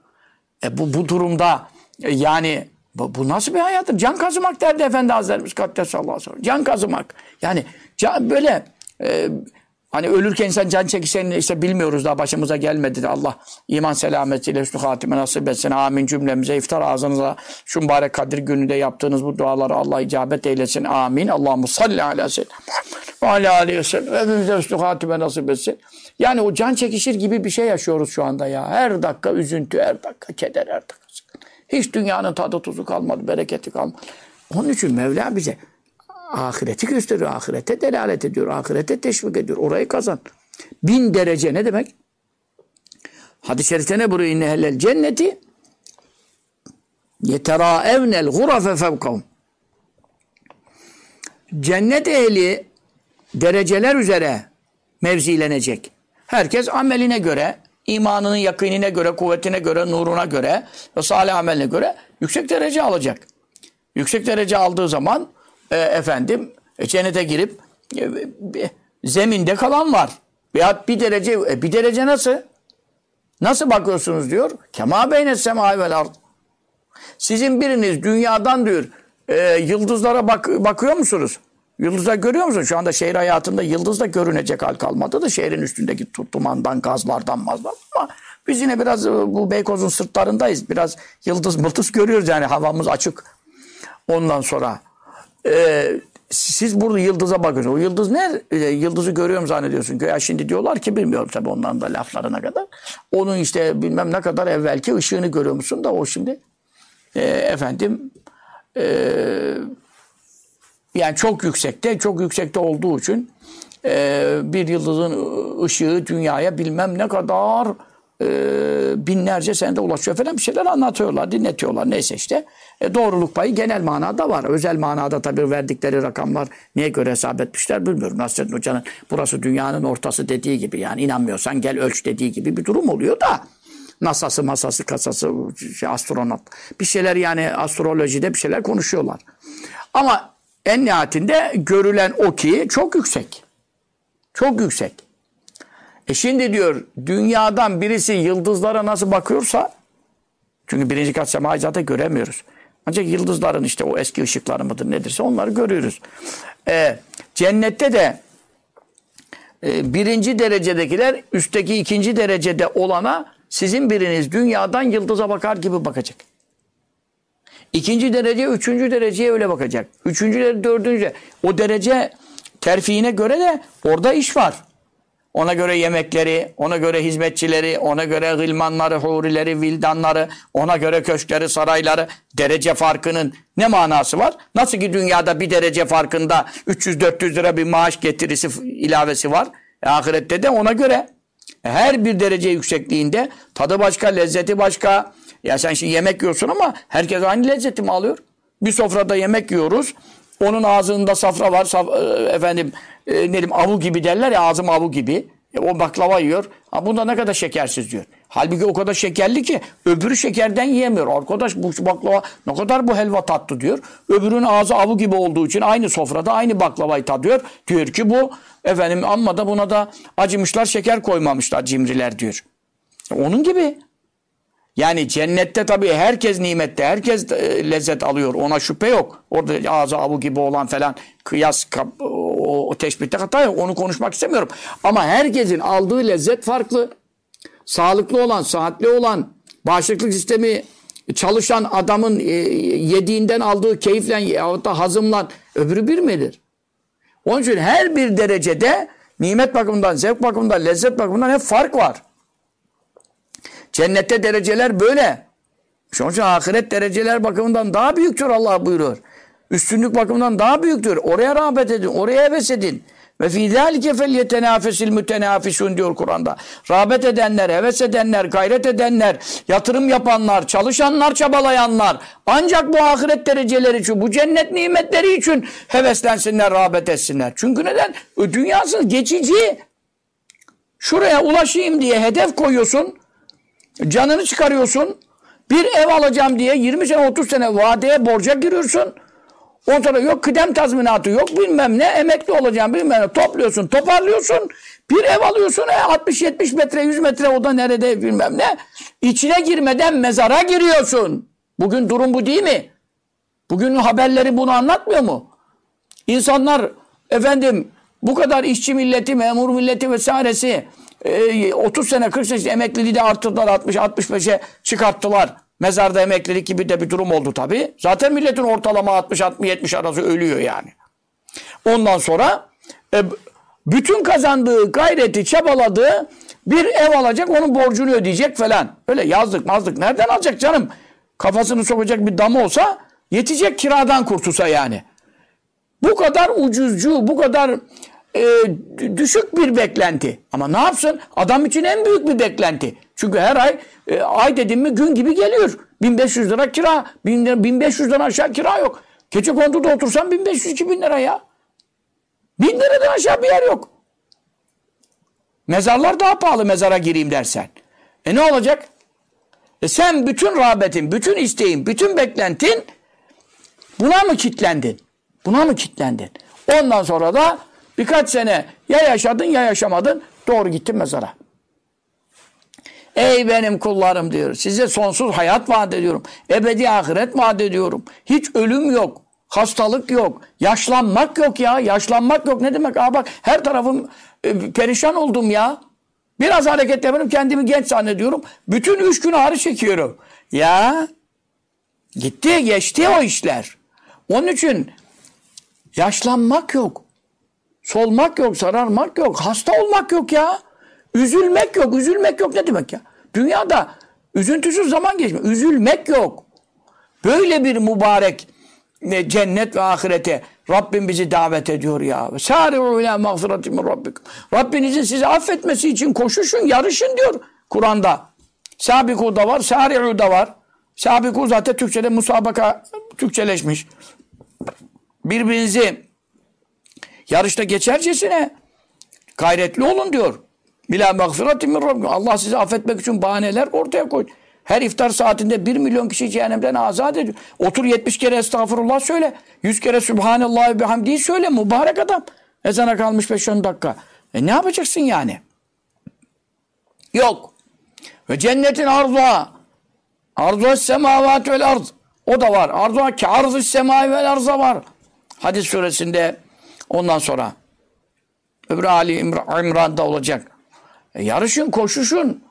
S1: Bu durumda yani bu nasıl bir hayattır? Can kazımak derdi Efendi Hazretlerimiz Kaddesallahu aleyhi ve sellem. Can kazımak. Yani böyle hani ölürken insan can çekişeni işte bilmiyoruz daha başımıza gelmedi de Allah iman selametiyle hüsnü hatime nasip etsin. Amin cümlemize iftar ağzınıza şu mübarek Kadir gününde yaptığınız bu duaları Allah icabet eylesin. Amin. Allahümme salli ala seyyidina Muhammed ve ala aleyhi ve sellem. Hepimize hüsnü hatime nasip etsin. Yani o can çekişir gibi bir şey yaşıyoruz şu anda ya. Her dakika üzüntü, her dakika keder, her dakika sıkıntı. Hiç dünyanın tadı tuzu kalmadı, bereketi kalmadı. Onun için Mevla bize ahireti gösteriyor, ahirete delalet ediyor, ahirete teşvik ediyor. Orayı kazan. 1000 derece ne demek? Hadis-i şerifte ne buyuruyor? İnne ehlel cenneti yeterâevnel gurafe fevkavum. Cennet ehli dereceler üzere mevzilenecek. Herkes ameline göre, imanının yakınine göre, kuvvetine göre, nuruna göre ve salih ameline göre yüksek derece alacak. Yüksek derece aldığı zaman cennete girip zeminde kalan var. Veyahut bir derece nasıl? Nasıl bakıyorsunuz diyor? Kema beynes semâi vel ard. Sizin biriniz dünyadan diyor yıldızlara bakıyor musunuz? Yıldızlar görüyor musunuz? Şu anda şehir hayatında yıldız da görünecek hal kalmadı da şehrin üstündeki dumandan, gazlardan mazlar. Ama biz yine biraz bu Beykoz'un sırtlarındayız. Biraz yıldız görüyoruz yani havamız açık. Ondan sonra siz burada yıldıza bakıyorsunuz. O yıldız ne? Yıldızı görüyorum zannediyorsun. Göya şimdi diyorlar ki bilmiyorum tabii onların da laflarına kadar. Onun işte bilmem ne kadar evvelki ışığını görüyor musun da o şimdi yani çok yüksekte olduğu için bir yıldızın ışığı dünyaya bilmem ne kadar binlerce senede ulaşıyor falan bir şeyler anlatıyorlar, dinletiyorlar. Neyse işte. Doğruluk payı genel manada var. Özel manada tabii verdikleri rakamlar neye göre hesap etmişler bilmiyorum. Nasrettin Hoca'nın burası dünyanın ortası dediği gibi yani inanmıyorsan gel ölç dediği gibi bir durum oluyor da NASA'sı, masası, kasası, astronot bir şeyler yani astrolojide bir şeyler konuşuyorlar. Ama en nihayetinde görülen o ki çok yüksek. Çok yüksek. Şimdi diyor dünyadan birisi yıldızlara nasıl bakıyorsa çünkü birinci kat semayı zaten göremiyoruz. Ancak yıldızların işte o eski ışıkları mıdır nedirse onları görüyoruz. Cennette de birinci derecedekiler üstteki ikinci derecede olana sizin biriniz dünyadan yıldıza bakar gibi bakacak. İkinci derece, üçüncü dereceye öyle bakacak. Üçüncü derece, dördüncü. O derece terfiine göre de orada iş var. Ona göre yemekleri, ona göre hizmetçileri, ona göre gılmanları, hurileri, vildanları, ona göre köşkleri, sarayları, derece farkının ne manası var? Nasıl ki dünyada bir derece farkında 300-400 lira bir maaş getirisi ilavesi var. Ahirette de ona göre. Her bir derece yüksekliğinde tadı başka, lezzeti başka. Ya sen şimdi yemek yiyorsun ama herkes aynı lezzeti mi alıyor? Bir sofrada yemek yiyoruz. Onun ağzında safra var. Ne diyeyim avu gibi derler ya ağzım avu gibi. O baklava yiyor. Bunda ne kadar şekersiz diyor. Halbuki o kadar şekerli ki öbürü şekerden yiyemiyor. Arkadaş bu baklava ne kadar bu helva tatlı diyor. Öbürünün ağzı avu gibi olduğu için aynı sofrada aynı baklavayı tadıyor. Diyor ki bu amma da buna da acımışlar şeker koymamışlar cimriler diyor. Onun gibi. Yani cennette tabii herkes nimette, herkes lezzet alıyor. Ona şüphe yok. Orada ağzı avu gibi olan falan kıyas, o teşbihte hata yok. Onu konuşmak istemiyorum. Ama herkesin aldığı lezzet farklı. Sağlıklı olan, sıhhatli olan, bağışıklık sistemi çalışan adamın yediğinden aldığı keyifle yahut da hazımla öbürü bir midir? Onun için her bir derecede nimet bakımından, zevk bakımından, lezzet bakımından hep fark var. Cennette dereceler böyle. Onun için ahiret dereceler bakımından daha büyüktür Allah buyuruyor. Üstünlük bakımından daha büyüktür. Oraya rağbet edin, oraya heves edin. Ve fî zâlike felyetenâfesil mütenâfisûn diyor Kur'an'da. Rağbet edenler, heves edenler, gayret edenler, yatırım yapanlar, çalışanlar, çabalayanlar ancak bu ahiret dereceleri için, bu cennet nimetleri için heveslensinler, rağbet etsinler. Çünkü neden? Dünyası geçici. Şuraya ulaşayım diye hedef koyuyorsun. Canını çıkarıyorsun. Bir ev alacağım diye 20 sene 30 sene vadeye borca giriyorsun. Ondan sonra yok kıdem tazminatı yok bilmem ne emekli olacağım bilmem ne topluyorsun toparlıyorsun. Bir ev alıyorsun 60-70 metre 100 metre o da nerede bilmem ne. İçine girmeden mezara giriyorsun. Bugün durum bu değil mi? Bugün haberleri bunu anlatmıyor mu? İnsanlar bu kadar işçi milleti, memur milleti vesairesi 30 sene 40 sene emekliliği de arttırdılar 60-65'e çıkarttılar. Mezarda emeklilik gibi de bir durum oldu tabii. Zaten milletin ortalama 60-70 arası ölüyor yani. Ondan sonra bütün kazandığı gayreti, çabaladığı bir ev alacak, onun borcunu ödeyecek falan. Öyle yazlık mazlık nereden alacak canım? Kafasını sokacak bir dam olsa yetecek kiradan kurtulsa yani. Bu kadar ucuzcu, bu kadar düşük bir beklenti. Ama ne yapsın? Adam için en büyük bir beklenti. Çünkü her ay dedim mi gün gibi geliyor. 1500 lira kira. 1500'den aşağı kira yok. Gecekondu'da otursan 1500-2000 lira ya. 1000 liradan aşağı bir yer yok. Mezarlar daha pahalı mezara gireyim dersen. Ne olacak? Sen bütün rağbetin, bütün isteğin, bütün beklentin buna mı kilitlendin? Buna mı kilitlendin? Ondan sonra da birkaç sene ya yaşadın ya yaşamadın, doğru gittin mezara. Ey benim kullarım diyor. Size sonsuz hayat vaat ediyorum. Ebedi ahiret vaat ediyorum. Hiç ölüm yok. Hastalık yok. Yaşlanmak yok ya. Yaşlanmak yok. Ne demek? Bak her tarafım perişan oldum ya. Biraz hareket yapıyorum. Kendimi genç zannediyorum. Bütün 3 gün ağrı çekiyorum. Ya gitti geçti o işler. Onun için yaşlanmak yok. Solmak yok. Sararmak yok. Hasta olmak yok ya. Üzülmek yok. Üzülmek yok ne demek ya? Dünyada üzüntüsüz zaman geçmiyor. Üzülmek yok. Böyle bir mübarek cennet ve ahirete Rabbim bizi davet ediyor ya. Sâri'u ilâ mağfiratin min rabbikum. Rabbinizin sizi affetmesi için koşuşun, yarışın diyor Kur'an'da. Sabiku da var, sâri'u da var. Sabiku zaten Türkçe'de musabaka Türkçeleşmiş. Birbirinizi yarışta geçercesine gayretli olun diyor. Bilâ mağfiratin min rabbikum. Allah sizi affetmek için bahaneler ortaya koy. Her iftar saatinde 1 milyon kişi cehennemden azat ediyor. Otur 70 kere estağfurullah söyle. 100 kere Sübhanallah ve bihamdihi söyle. Mübarek adam. Ezana kalmış 5-10 dakika. Ne yapacaksın yani? Yok. Ve cennetin arzuha. Arzuha semavat vel arz. O da var. Arzuha ki arzı semai vel arza var. Hadis suresinde ondan sonra öbür Ali İmran'da olacak. Yarışın, koşuşun.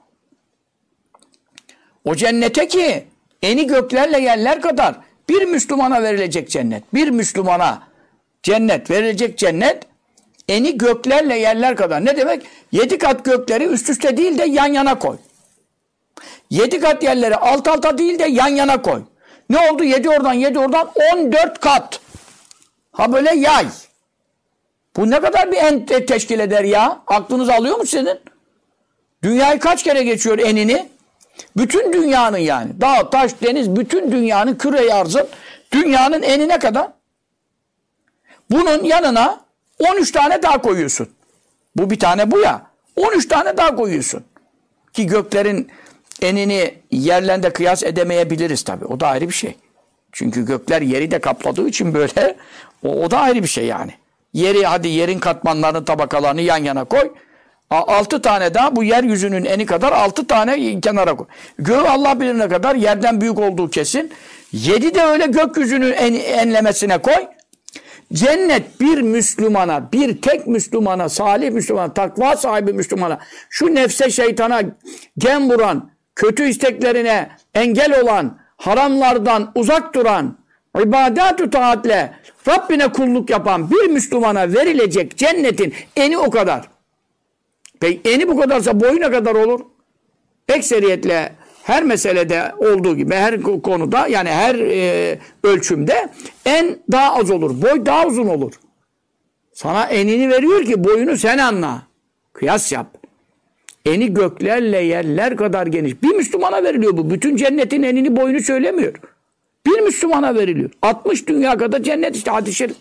S1: O cennete ki eni göklerle yerler kadar bir Müslümana verilecek cennet. Bir Müslümana cennet verilecek cennet eni göklerle yerler kadar. Ne demek? 7 kat gökleri üst üste değil de yan yana koy. 7 kat yerleri alt alta değil de yan yana koy. Ne oldu? 7 oradan 7 oradan 14 kat. Ha böyle yay. Bu ne kadar bir en teşkil eder ya? Aklınız alıyor mu senin? Dünyayı kaç kere geçiyor enini? Bütün dünyanın yani. Dağ, taş, deniz, bütün dünyanın küre-i arzın dünyanın enine kadar. Bunun yanına 13 tane daha koyuyorsun. Bu bir tane bu ya. 13 tane daha koyuyorsun. Ki göklerin enini yerlerinde kıyas edemeyebiliriz tabii. O da ayrı bir şey. Çünkü gökler yeri de kapladığı için böyle o da ayrı bir şey yani. Yeri hadi yerin katmanlarını tabakalarını yan yana koy. 6 tane daha bu yeryüzünün eni kadar 6 tane kenara koy. Göğü Allah bilir ne kadar yerden büyük olduğu kesin. 7 de öyle gökyüzünün enlemesine koy. Cennet bir Müslümana, bir tek Müslümana, salih Müslümana, takva sahibi Müslümana, şu nefse şeytana gem vuran, kötü isteklerine engel olan, haramlardan uzak duran, ibadet-ü taatle Rabbine kulluk yapan bir Müslümana verilecek cennetin eni o kadar. Peki eni bu kadarsa boyu ne kadar olur? Ekseriyetle her meselede olduğu gibi her konuda yani her ölçümde en daha az olur. Boy daha uzun olur. Sana enini veriyor ki boyunu sen anla. Kıyas yap. Eni göklerle yerler kadar geniş. Bir Müslümana veriliyor bu. Bütün cennetin enini boyunu söylemiyor. Bir Müslümana veriliyor. 60 dünya kadar cennet işte hadis-i şerif.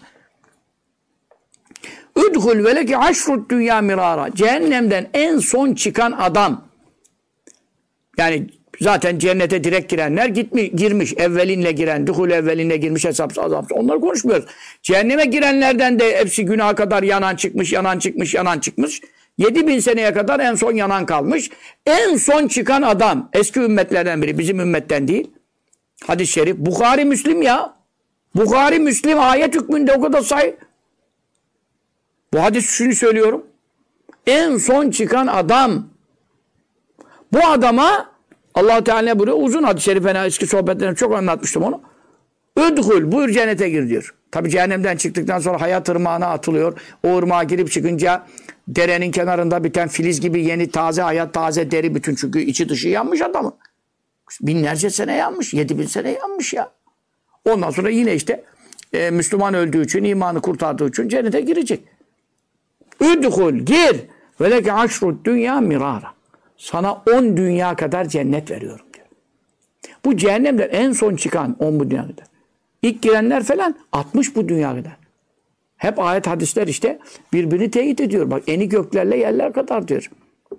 S1: Üdhul veleki aşrut dünya mirara. Cehennemden en son çıkan adam. Yani zaten cennete direkt girenler girmiş. Evvelinle giren, duhul evvelinle girmiş hesapsız azapsız. Onları konuşmuyoruz. Cehenneme girenlerden de hepsi günaha kadar yanan çıkmış, yanan çıkmış, yanan çıkmış. 7000 seneye kadar en son yanan kalmış. En son çıkan adam. Eski ümmetlerden biri. Bizim ümmetten değil. Hadis-i şerif. Bukhari Müslim ya. Bukhari Müslim ayet hükmünde o kadar say. Bu hadis şunu söylüyorum. En son çıkan adam. Bu adama Allah-u Teala buraya uzun hadis-i şerifine eski sohbetlerine çok anlatmıştım onu. Üdhul buyur cennete gir diyor. Tabi cehennemden çıktıktan sonra hayat ırmağına atılıyor. O ırmağa girip çıkınca derenin kenarında biten filiz gibi yeni taze hayat, taze deri bütün çünkü içi dışı yanmış adamın. Binlerce sene yanmış, 7000 sene yanmış ya. Ondan sonra yine işte Müslüman öldüğü için, imanı kurtardığı için cennete girecek. Üdhul gir ve leke aşrut dünya mirara. Sana 10 dünya kadar cennet veriyorum diyor. Bu cehennemden en son çıkan 10 bu dünya kadar. İlk girenler falan 60 bu dünya kadar. Hep ayet hadisler işte birbirini teyit ediyor. Bak eni göklerle yerler kadar diyor.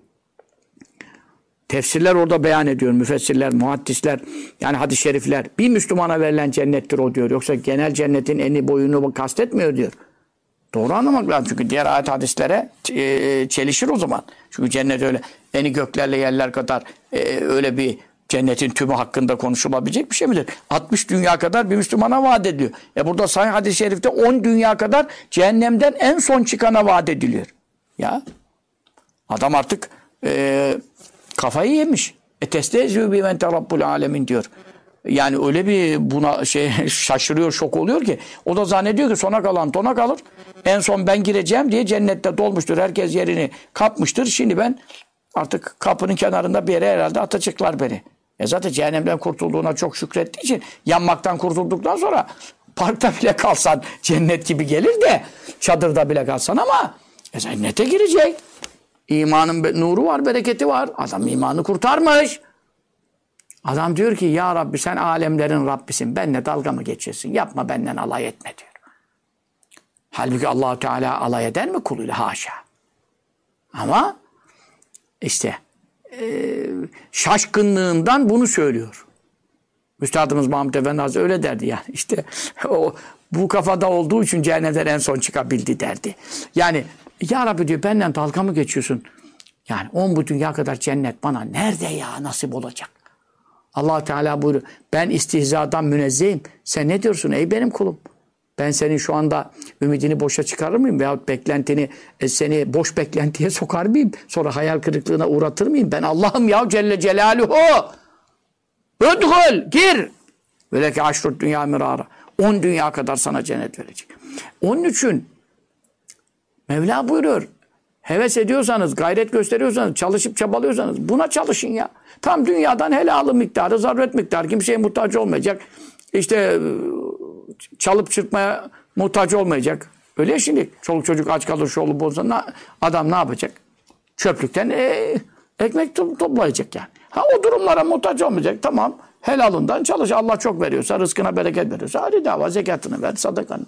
S1: Tefsirler orada beyan ediyor. Müfessirler, muhaddisler, yani hadis-i şerifler. Bir Müslümana verilen cennettir o diyor. Yoksa genel cennetin eni boyunu kastetmiyor diyor. Doğru anlamak lazım. Çünkü diğer ayet hadislere çelişir o zaman. Çünkü cennet öyle eni göklerle yerler kadar öyle bir cennetin tümü hakkında konuşulabilecek bir şey midir? 60 dünya kadar bir Müslümana vaat ediliyor. Burada sahih hadis-i şerifte 10 dünya kadar cehennemden en son çıkana vaat ediliyor. Ya adam artık kafayı yemiş. Testezü bi mente rabbul alemin diyor. Yani öyle bir buna şaşırıyor, şok oluyor ki o da zannediyor ki sona kalan tona kalır. En son ben gireceğim diye cennette dolmuştur. Herkes yerini kapmıştır. Şimdi ben artık kapının kenarında bir yere herhalde atacaklar beni. Zaten cehennemden kurtulduğuna çok şükrettiği için yanmaktan kurtulduktan sonra parkta bile kalsan cennet gibi gelir de çadırda bile kalsan ama cennete girecek. İmanın nuru var, bereketi var. Adam imanı kurtarmış. Adam diyor ki ya Rabbi sen alemlerin Rabbisin. Benimle dalga mı geçiyorsun? Yapma benden alay etme diyor. Halbuki Allah-u Teala alay eder mi kuluyla? Haşa. Ama işte şaşkınlığından bunu söylüyor. Üstadımız Mahmud Efendi Hazretleri öyle derdi yani. İşte o bu kafada olduğu için cehennemden en son çıkabildi derdi. Yani ya Rabbi diyor benden dalga mı geçiyorsun? Yani 10 bu dünya kadar cennet bana nerede ya nasip olacak? Allah Teala buyuruyor. Ben istihzadan münezzehim. Sen ne diyorsun ey benim kulum? Ben senin şu anda ümidini boşa çıkarır mıyım? Veyahut beklentini seni boş beklentiye sokar mıyım? Sonra hayal kırıklığına uğratır mıyım? Ben Allah'ım ya Celle Celaluhu. Ödhul, gir. Veleki aşrut dünya mirara. 10 dünya kadar sana cennet verecek. Onun için Mevla buyuruyor. Heves ediyorsanız, gayret gösteriyorsanız, çalışıp çabalıyorsanız buna çalışın ya. Tam dünyadan helalı miktarı, zaruret miktarı. Kimseye muhtaç olmayacak. İşte çalıp çırpmaya muhtaç olmayacak. Öyle ya şimdi. Çoluk çocuk aç kalır, şu olup olsa adam ne yapacak? Çöplükten ekmek toplayacak yani. O durumlara muhtaç olmayacak. Tamam. Helalından çalış. Allah çok veriyorsa, rızkına bereket veriyorsa hadi dava, zekatını ver, sadakanı.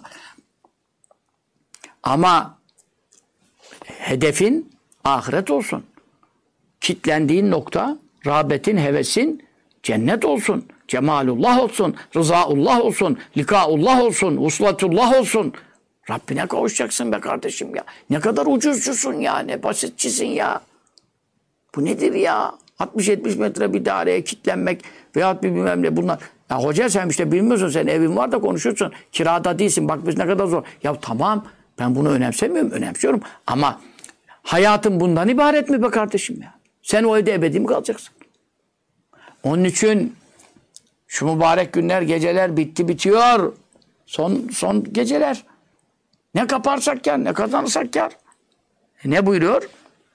S1: Ama hedefin ahiret olsun. Kitlendiğin nokta, rağbetin, hevesin cennet olsun. Cemalullah olsun. Rızaullah olsun. Likaullah olsun. Uslatullah olsun. Rabbine kavuşacaksın be kardeşim ya. Ne kadar ucuzcusun ya. Ne basitçisin ya. Bu nedir ya? 60-70 metre bir daireye kitlenmek veyahut bir bilmem ne bunlar. Ya hoca sen işte bilmiyorsun, sen evin var da konuşuyorsun. Kirada değilsin. Bak biz ne kadar zor. Ya tamam ben bunu önemsemiyorum. Önemsiyorum. Ama hayatın bundan ibaret mi be kardeşim ya? Sen o evde ebedi mi kalacaksın? Onun için şu mübarek günler, geceler bitti bitiyor. Son geceler. Ne kaparsak kâr, ne kazanırsak kâr. Ne buyuruyor?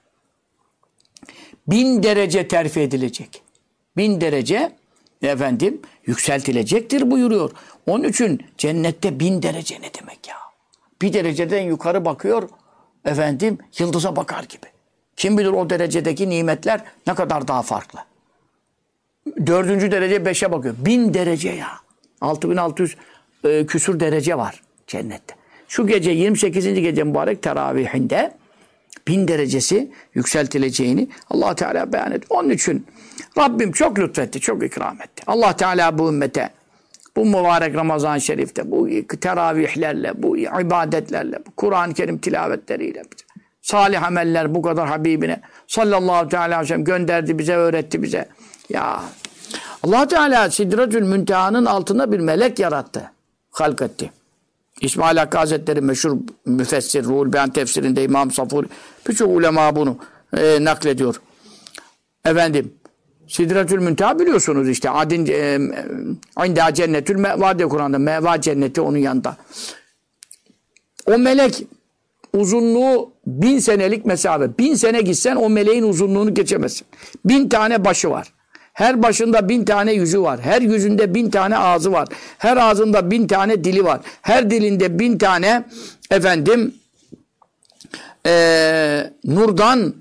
S1: 1000 derece terfi edilecek. 1000 derece yükseltilecektir buyuruyor. Onun için cennette 1000 derece ne demek ya? Bir dereceden yukarı bakıyor, yıldıza bakar gibi. Kim bilir o derecedeki nimetler ne kadar daha farklı. 4. derece 5'e bakıyor. 1000 derece ya. 6600 küsur derece var cennette. Şu gece 28. gece mübarek teravihinde 1000 derecesi yükseltileceğini Allah Teala beyan ediyor. Onun için Rabbim çok lütfetti, çok ikram etti. Allah Teala bu ümmete, bu mübarek Ramazan-ı Şerif'te, bu teravihlerle, bu ibadetlerle, bu Kur'an-ı Kerim tilavetleriyle, salih ameller bu kadar Habibine sallallahu teala aleyhi ve sellem gönderdi bize, öğretti bize. Ya Allah Teala Sidretül Münteha'nın altında bir melek yarattı, halk etti. İsmail Hakkı Hazretleri meşhur müfessir, Ruhul Beyan tefsirinde İmam Safur, birçok ulema bunu naklediyor. Sidretül Münteha biliyorsunuz işte. Adin İnda cennetül meva diye Kur'an'da. Meva cenneti onun yanında. O melek uzunluğu 1000 senelik mesafe. 1000 sene gitsen o meleğin uzunluğunu geçemezsin. 1000 tane başı var. Her başında 1000 tane yüzü var. Her yüzünde 1000 tane ağzı var. Her ağzında 1000 tane dili var. Her dilinde 1000 tane nurdan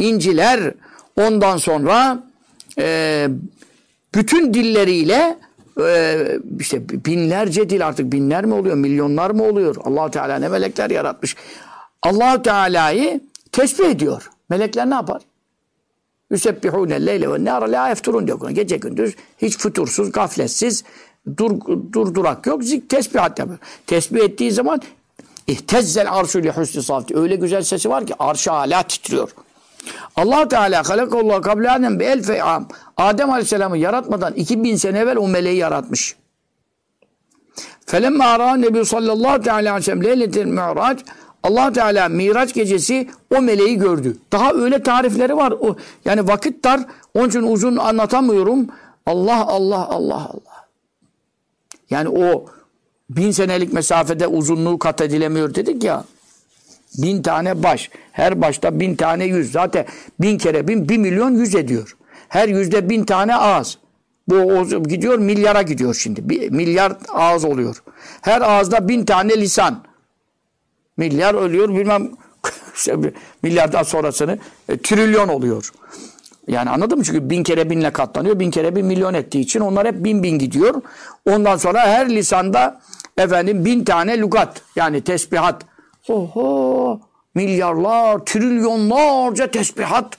S1: inciler, ondan sonra bütün dilleriyle işte binlerce dil, artık binler mi oluyor, milyonlar mı oluyor? Allah Teala ne melekler yaratmış. Allah Teala'yı tesbih ediyor. Melekler ne yapar? Yusebbihûne leyle ve nâre lâ yefturûn diyor. Gece gündüz hiç fütursuz, gafletsiz, durdurak yok. Tesbihat yapıyor. Tesbih ettiği zaman İhtezzel arşu li husni savti. Öyle güzel sesi var ki arş-ı âlâ titriyor. Allah Teala halakallahu kable Adem bi elfe am. Adem Aleyhisselam'ı yaratmadan 2000 sene evvel o meleği yaratmış. Felemma ara Nebi sallallahu teala aleyhi ve sellem leyletil mi'rac. Allah Teala Miraç gecesi o meleği gördü. Daha öyle tarifleri var. Yani vakit dar. Onun için uzun anlatamıyorum. Allah Allah Allah Allah. Yani o 1000 senelik mesafede uzunluğu kat edilemiyor dedik ya. 1000 tane baş. Her başta 1000 tane yüz. Zaten 1000 kere 1000, 1 milyon 100 ediyor. Her yüzde 1000 tane ağız. Bu gidiyor milyara gidiyor şimdi. 1 milyar ağız oluyor. Her ağızda 1000 tane lisan. Milyar ölüyor bilmem milyardan sonrasını trilyon oluyor. Yani anladın mı? Çünkü 1000 kere 1000'le katlanıyor. 1000 kere 1 milyon ettiği için onlar hep 1000 gidiyor. Ondan sonra her lisanda 1000 tane lügat. Yani tesbihat. Oho! Milyarlar, trilyonlarca tesbihat.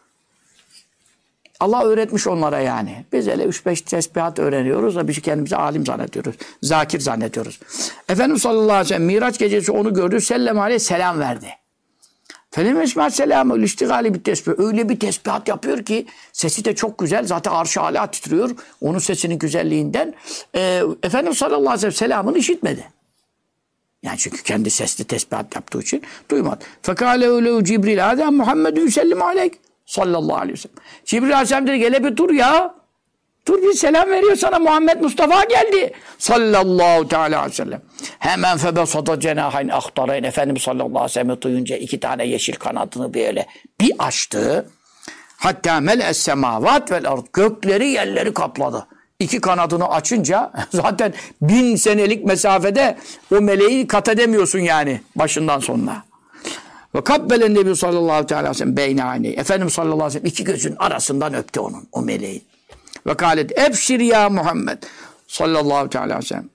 S1: Allah öğretmiş onlara yani. Biz hele 3-5 tesbihat öğreniyoruz da biz kendimizi alim zannediyoruz. Zakir zannediyoruz. Efendimiz sallallahu aleyhi ve sellem Miraç gecesi onu gördü. Sellem aleyhi selam verdi. Felem esmâ selamı liştigali bir tesbih. Öyle bir tesbihat yapıyor ki sesi de çok güzel. Zaten arş-ı âlâ titriyor. Onun sesinin güzelliğinden. Efendimiz sallallahu aleyhi ve sellem selamını işitmedi. Yani çünkü kendi sesli tesbihat yaptığı için duymadı. Fekâle öyle Cibril Adem Muhammedun sellim aleyk. Sallallahu aleyhi ve sellem. Cibril Aleyhisselam dedi gele bir dur ya. Dur bir selam veriyor sana Muhammed Mustafa geldi. Sallallahu teala aleyhi ve sellem. Hemen febesata cenahayn ahtarayn. Efendimiz sallallahu aleyhi ve sellem duyunca 2 tane yeşil kanadını böyle bir açtı. Hatta mel'es semavat vel ard. Gökleri yerleri kapladı. 2 kanadını açınca zaten 1000 senelik mesafede o meleği kat edemiyorsun yani başından sonuna. Ve kabbelen Nebi sallallahu aleyhi ve sellem beyne ayneyhi. Efendimiz sallallahu aleyhi ve sellem 2 gözün arasından öptü onun, o meleğin. Ve kâlet ebşir ya Muhammed sallallahu aleyhi ve sellem.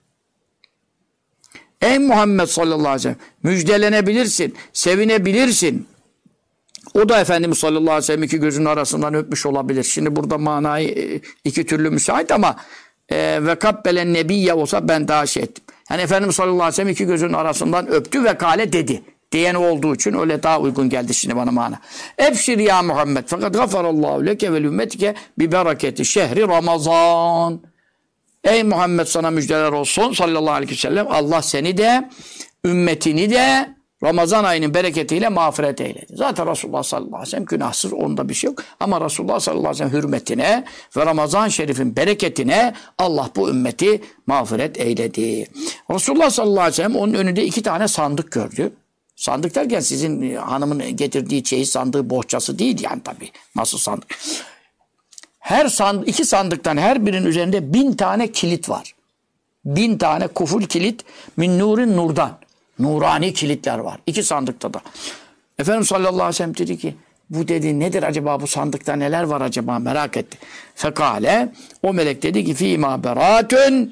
S1: Ey Muhammed sallallahu aleyhi ve sellem müjdelenebilirsin, sevinebilirsin. O da Efendimiz sallallahu aleyhi ve sellem 2 gözün arasından öpmüş olabilir. Şimdi burada manayı 2 türlü müsait ama ve kabbelen nebiyye olsa ben daha şey ettim. Yani Efendimiz sallallahu aleyhi ve sellem 2 gözün arasından öptü ve kâle dedi. Diyen olduğu için öyle daha uygun geldi şimdi bana mana. Ebşir ya Muhammed fakat gafarallahu leke ve ümmetike bi bereketi şehri Ramazan. Ey Muhammed sana müjdeler olsun sallallahu aleyhi ve sellem. Allah seni de ümmetini de Ramazan ayının bereketiyle mağfiret eyledi. Zaten Resulullah sallallahu aleyhi ve sellem günahsız, onda bir şey yok. Ama Resulullah sallallahu aleyhi ve sellem hürmetine ve Ramazan şerifin bereketine Allah bu ümmeti mağfiret eyledi. Resulullah sallallahu aleyhi ve sellem onun önünde 2 tane sandık gördü. Sandık derken sizin hanımın getirdiği çeyiz sandığı bohçası değil yani tabii. Nasıl sandık? Her 2 sandıktan her birinin üzerinde 1000 tane kilit var. 1000 tane kuful kilit min nurin nurdan. Nurani kilitler var. 2 sandıkta da. Efendimiz sallallahu aleyhi ve sellem dedi ki bu dedi nedir acaba, bu sandıkta neler var acaba, merak etti. Fekale o melek dedi ki fîmâ berâtün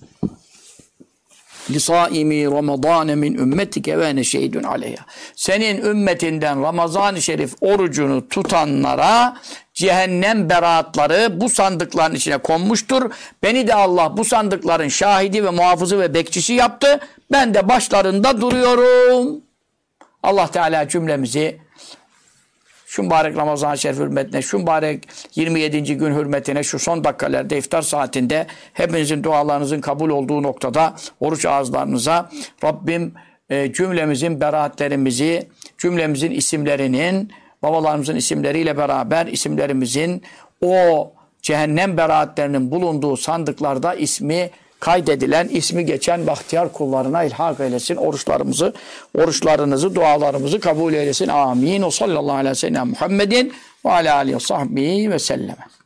S1: lisaimi Ramazan min ümmetike ve ene şehidun aleyha. Senin ümmetinden Ramazan-ı Şerif orucunu tutanlara cehennem beraatları bu sandıkların içine konmuştur. Beni de Allah bu sandıkların şahidi ve muhafızı ve bekçisi yaptı. Ben de başlarında duruyorum. Allah Teala cümlemizi şu mübarek Ramazan-ı Şerif hürmetine, şu mübarek 27. gün hürmetine, şu son dakikalarda iftar saatinde hepinizin dualarınızın kabul olduğu noktada oruç ağızlarınıza Rabbim cümlemizin beraatlerimizi, cümlemizin isimlerinin, babalarımızın isimleriyle beraber isimlerimizin o cehennem beraatlerinin bulunduğu sandıklarda ismi kaydedilen, ismi geçen bahtiyar kullarına ilhak eylesin. Oruçlarınızı, dualarımızı kabul eylesin. Amin. O sallallahu aleyhi ve sellem Muhammedin ve alâ aleyhi ve sahbihi ve sellem.